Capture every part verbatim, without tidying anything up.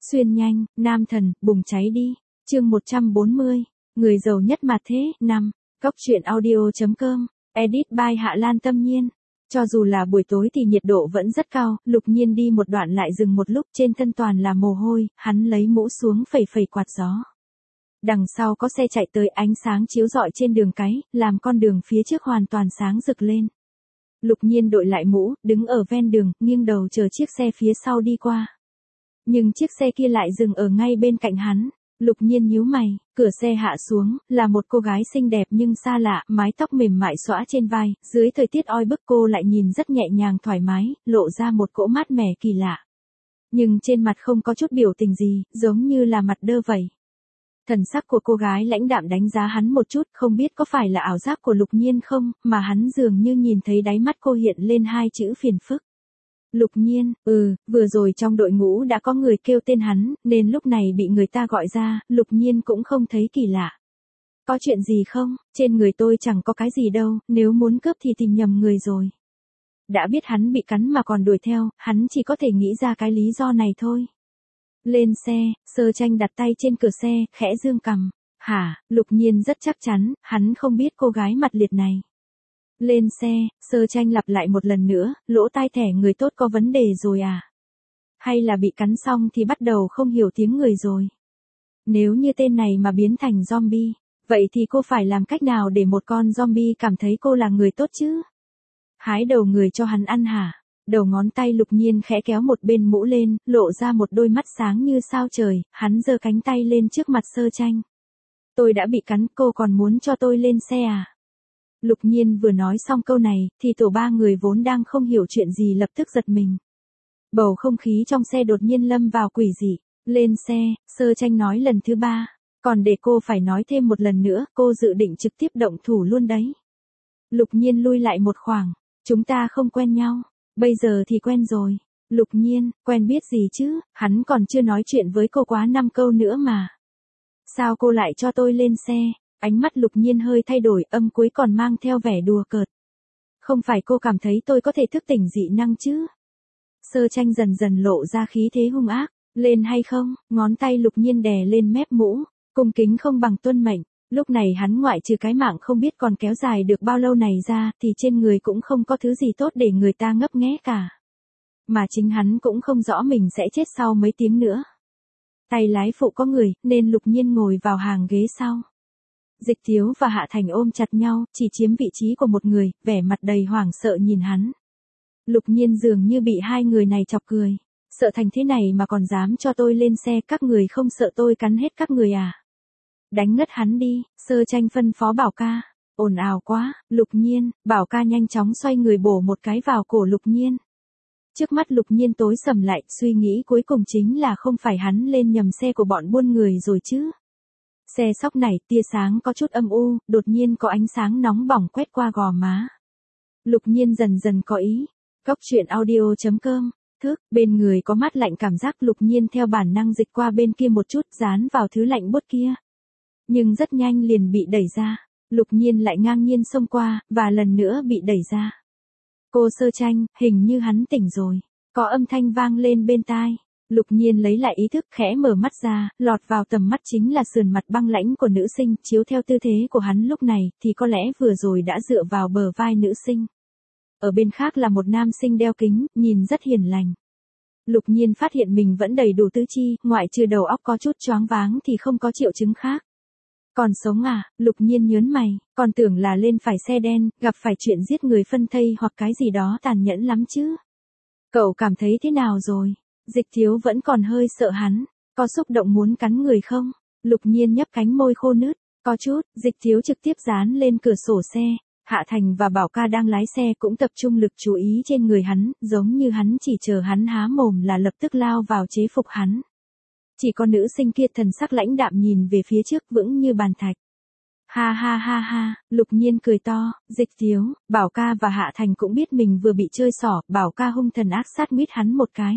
Xuyên nhanh, nam thần, bùng cháy đi. Chương một trăm bốn mươi, người giàu nhất mà thế, năm. Cóc truyện audio chấm com, edit by Hạ Lan Tâm Nhiên. Cho dù là buổi tối thì nhiệt độ vẫn rất cao, Lục Nhiên đi một đoạn lại dừng một lúc, trên thân toàn là mồ hôi, hắn lấy mũ xuống phẩy phẩy quạt gió. Đằng sau có xe chạy tới, ánh sáng chiếu rọi trên đường cái, làm con đường phía trước hoàn toàn sáng rực lên. Lục Nhiên đội lại mũ, đứng ở ven đường, nghiêng đầu chờ chiếc xe phía sau đi qua. Nhưng chiếc xe kia lại dừng ở ngay bên cạnh hắn. Lục Nhiên nhíu mày, cửa xe hạ xuống, là một cô gái xinh đẹp nhưng xa lạ, mái tóc mềm mại xõa trên vai, dưới thời tiết oi bức cô lại nhìn rất nhẹ nhàng thoải mái, lộ ra một cỗ mát mẻ kỳ lạ. Nhưng trên mặt không có chút biểu tình gì, giống như là mặt đơ vậy. Thần sắc của cô gái lãnh đạm đánh giá hắn một chút, không biết có phải là ảo giác của Lục Nhiên không, mà hắn dường như nhìn thấy đáy mắt cô hiện lên hai chữ phiền phức. Lục Nhiên, ừ, vừa rồi trong đội ngũ đã có người kêu tên hắn, nên lúc này bị người ta gọi ra, Lục Nhiên cũng không thấy kỳ lạ. Có chuyện gì không? Trên người tôi chẳng có cái gì đâu, nếu muốn cướp thì tìm nhầm người rồi. Đã biết hắn bị cắn mà còn đuổi theo, hắn chỉ có thể nghĩ ra cái lý do này thôi. Lên xe, Sơ Tranh đặt tay trên cửa xe, khẽ dương cằm. Hả, Lục Nhiên rất chắc chắn, hắn không biết cô gái mặt liệt này. Lên xe, Sơ Tranh lặp lại một lần nữa, lỗ tai thẻ người tốt có vấn đề rồi à? Hay là bị cắn xong thì bắt đầu không hiểu tiếng người rồi? Nếu như tên này mà biến thành zombie, vậy thì cô phải làm cách nào để một con zombie cảm thấy cô là người tốt chứ? Hái đầu người cho hắn ăn hả? Đầu ngón tay Lục Nhiên khẽ kéo một bên mũ lên, lộ ra một đôi mắt sáng như sao trời, hắn giơ cánh tay lên trước mặt Sơ Tranh. Tôi đã bị cắn, cô còn muốn cho tôi lên xe à? Lục Nhiên vừa nói xong câu này, thì tổ ba người vốn đang không hiểu chuyện gì lập tức giật mình. Bầu không khí trong xe đột nhiên lâm vào quỷ dị. Lên xe, Sơ Tranh nói lần thứ ba. Còn để cô phải nói thêm một lần nữa, cô dự định trực tiếp động thủ luôn đấy. Lục Nhiên lui lại một khoảng. Chúng ta không quen nhau. Bây giờ thì quen rồi. Lục Nhiên, quen biết gì chứ, hắn còn chưa nói chuyện với cô quá năm câu nữa mà. Sao cô lại cho tôi lên xe? Ánh mắt Lục Nhiên hơi thay đổi, âm cuối còn mang theo vẻ đùa cợt. Không phải cô cảm thấy tôi có thể thức tỉnh dị năng chứ? Sơ Tranh dần dần lộ ra khí thế hung ác. Lên hay không? Ngón tay Lục Nhiên đè lên mép mũ. Cung kính không bằng tuân mệnh. Lúc này hắn ngoại trừ cái mạng không biết còn kéo dài được bao lâu này ra, thì trên người cũng không có thứ gì tốt để người ta ngấp nghé cả. Mà chính hắn cũng không rõ mình sẽ chết sau mấy tiếng nữa. Tay lái phụ có người, nên Lục Nhiên ngồi vào hàng ghế sau. Dịch Thiếu và Hạ Thành ôm chặt nhau, chỉ chiếm vị trí của một người, vẻ mặt đầy hoảng sợ nhìn hắn. Lục Nhiên dường như bị hai người này chọc cười. Sợ thành thế này mà còn dám cho tôi lên xe, các người không sợ tôi cắn hết các người à? Đánh ngất hắn đi, Sơ Tranh phân phó Bảo Ca. Ồn ào quá, Lục Nhiên, Bảo Ca nhanh chóng xoay người bổ một cái vào cổ Lục Nhiên. Trước mắt Lục Nhiên tối sầm lại, suy nghĩ cuối cùng chính là không phải hắn lên nhầm xe của bọn buôn người rồi chứ. Xe sóc nảy, tia sáng có chút âm u, đột nhiên có ánh sáng nóng bỏng quét qua gò má. Lục Nhiên dần dần có ý. Cóc truyện audio chấm com, thức, bên người có mát lạnh, cảm giác Lục Nhiên theo bản năng dịch qua bên kia một chút, dán vào thứ lạnh buốt kia. Nhưng rất nhanh liền bị đẩy ra. Lục Nhiên lại ngang nhiên xông qua, và lần nữa bị đẩy ra. Cô Sơ Tranh, hình như hắn tỉnh rồi. Có âm thanh vang lên bên tai. Lục Nhiên lấy lại ý thức, khẽ mở mắt ra, lọt vào tầm mắt chính là sườn mặt băng lãnh của nữ sinh, chiếu theo tư thế của hắn lúc này, thì có lẽ vừa rồi đã dựa vào bờ vai nữ sinh. Ở bên khác là một nam sinh đeo kính, nhìn rất hiền lành. Lục Nhiên phát hiện mình vẫn đầy đủ tứ chi, ngoại trừ đầu óc có chút choáng váng thì không có triệu chứng khác. Còn sống à? Lục Nhiên nhớn mày, còn tưởng là lên phải xe đen, gặp phải chuyện giết người phân thây hoặc cái gì đó tàn nhẫn lắm chứ. Cậu cảm thấy thế nào rồi? Dịch Thiếu vẫn còn hơi sợ hắn. Có xúc động muốn cắn người không? Lục Nhiên nhấp cánh môi khô nứt. Có chút. Dịch Thiếu trực tiếp dán lên cửa sổ xe. Hạ Thành và Bảo Ca đang lái xe cũng tập trung lực chú ý trên người hắn, giống như hắn chỉ chờ hắn há mồm là lập tức lao vào chế phục hắn. Chỉ có nữ sinh kia thần sắc lãnh đạm nhìn về phía trước, vững như bàn thạch. Ha ha ha ha, Lục Nhiên cười to. Dịch Thiếu, Bảo Ca và Hạ Thành cũng biết mình vừa bị chơi xỏ. Bảo Ca hung thần ác sát nguyết hắn một cái.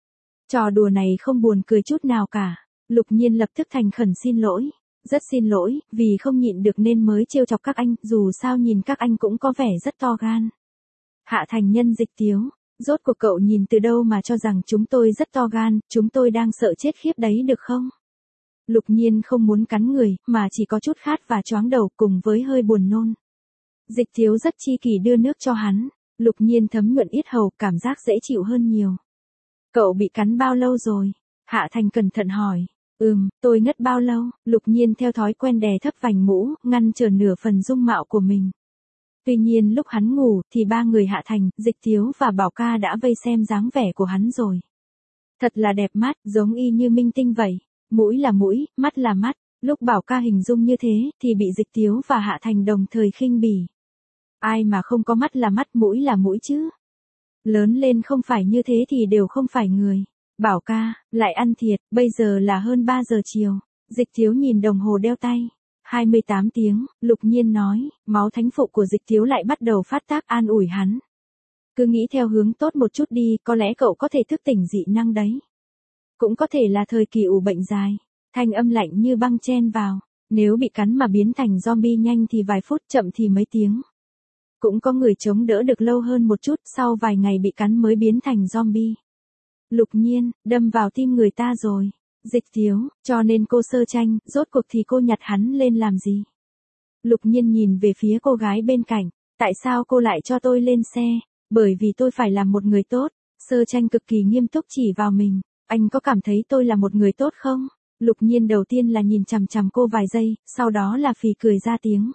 Trò đùa này không buồn cười chút nào cả. Lục Nhiên lập tức thành khẩn xin lỗi. Rất xin lỗi, vì không nhịn được nên mới trêu chọc các anh, dù sao nhìn các anh cũng có vẻ rất to gan. Hạ Thành nhân Dịch Thiếu. Rốt cuộc cậu nhìn từ đâu mà cho rằng chúng tôi rất to gan, chúng tôi đang sợ chết khiếp đấy được không? Lục Nhiên không muốn cắn người, mà chỉ có chút khát và choáng đầu cùng với hơi buồn nôn. Dịch Thiếu rất chi kỷ đưa nước cho hắn. Lục Nhiên thấm nhuận yết hầu, cảm giác dễ chịu hơn nhiều. Cậu bị cắn bao lâu rồi? Hạ Thành cẩn thận hỏi. Ừm, tôi ngất bao lâu? Lục Nhiên theo thói quen đè thấp vành mũ, ngăn trở nửa phần dung mạo của mình. Tuy nhiên lúc hắn ngủ, thì ba người Hạ Thành, Dịch Thiếu và Bảo Ca đã vây xem dáng vẻ của hắn rồi. Thật là đẹp mắt, giống y như minh tinh vậy. Mũi là mũi, mắt là mắt. Lúc Bảo Ca hình dung như thế, thì bị Dịch Thiếu và Hạ Thành đồng thời khinh bỉ. Ai mà không có mắt là mắt, mũi là mũi chứ? Lớn lên không phải như thế thì đều không phải người. Bảo Ca, lại ăn thiệt, bây giờ là hơn ba giờ chiều. Dịch Thiếu nhìn đồng hồ đeo tay. hai mươi tám tiếng, Lục Nhiên nói, máu thánh phụ của Dịch Thiếu lại bắt đầu phát tác, an ủi hắn. Cứ nghĩ theo hướng tốt một chút đi, có lẽ cậu có thể thức tỉnh dị năng đấy. Cũng có thể là thời kỳ ủ bệnh dài. Thanh âm lạnh như băng chen vào. Nếu bị cắn mà biến thành zombie nhanh thì vài phút, chậm thì mấy tiếng. Cũng có người chống đỡ được lâu hơn một chút, sau vài ngày bị cắn mới biến thành zombie. Lục Nhiên, đâm vào tim người ta rồi. Dịch Thiếu, cho nên cô Sơ Tranh, rốt cuộc thì cô nhặt hắn lên làm gì? Lục Nhiên nhìn về phía cô gái bên cạnh. Tại sao cô lại cho tôi lên xe? Bởi vì tôi phải làm một người tốt. Sơ Tranh cực kỳ nghiêm túc chỉ vào mình. Anh có cảm thấy tôi là một người tốt không? Lục Nhiên đầu tiên là nhìn chằm chằm cô vài giây, sau đó là phì cười ra tiếng.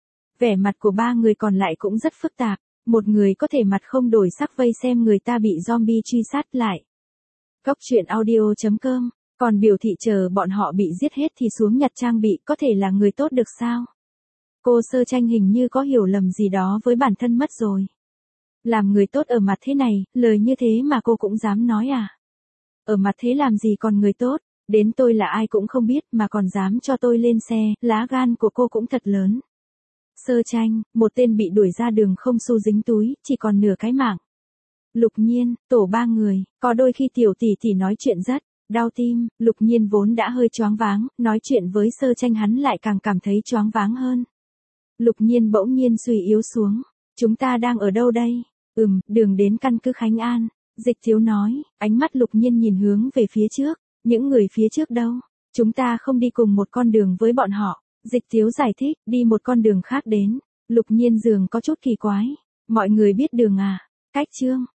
Vẻ mặt của ba người còn lại cũng rất phức tạp. Một người có thể mặt không đổi sắc vây xem người ta bị zombie truy sát lại. Góc truyện audio chấm com, còn biểu thị chờ bọn họ bị giết hết thì xuống nhặt trang bị, có thể là người tốt được sao? Cô Sơ Tranh hình như có hiểu lầm gì đó với bản thân mất rồi. Làm người tốt ở mặt thế này, lời như thế mà cô cũng dám nói à? Ở mặt thế làm gì còn người tốt, đến tôi là ai cũng không biết mà còn dám cho tôi lên xe, lá gan của cô cũng thật lớn. Sơ Tranh, một tên bị đuổi ra đường không xu dính túi, chỉ còn nửa cái mạng. Lục Nhiên, tổ ba người, có đôi khi tiểu tỷ tỷ nói chuyện rất đau tim. Lục Nhiên vốn đã hơi choáng váng, nói chuyện với Sơ Tranh hắn lại càng cảm thấy choáng váng hơn. Lục Nhiên bỗng nhiên suy yếu xuống. Chúng ta đang ở đâu đây? Ừm, đường đến căn cứ Khánh An. Dịch Thiếu nói, ánh mắt Lục Nhiên nhìn hướng về phía trước. Những người phía trước đâu? Chúng ta không đi cùng một con đường với bọn họ. Dịch Thiếu giải thích, đi một con đường khác đến. Lục Nhiên dường có chút kỳ quái. Mọi người biết đường à? Cách chương.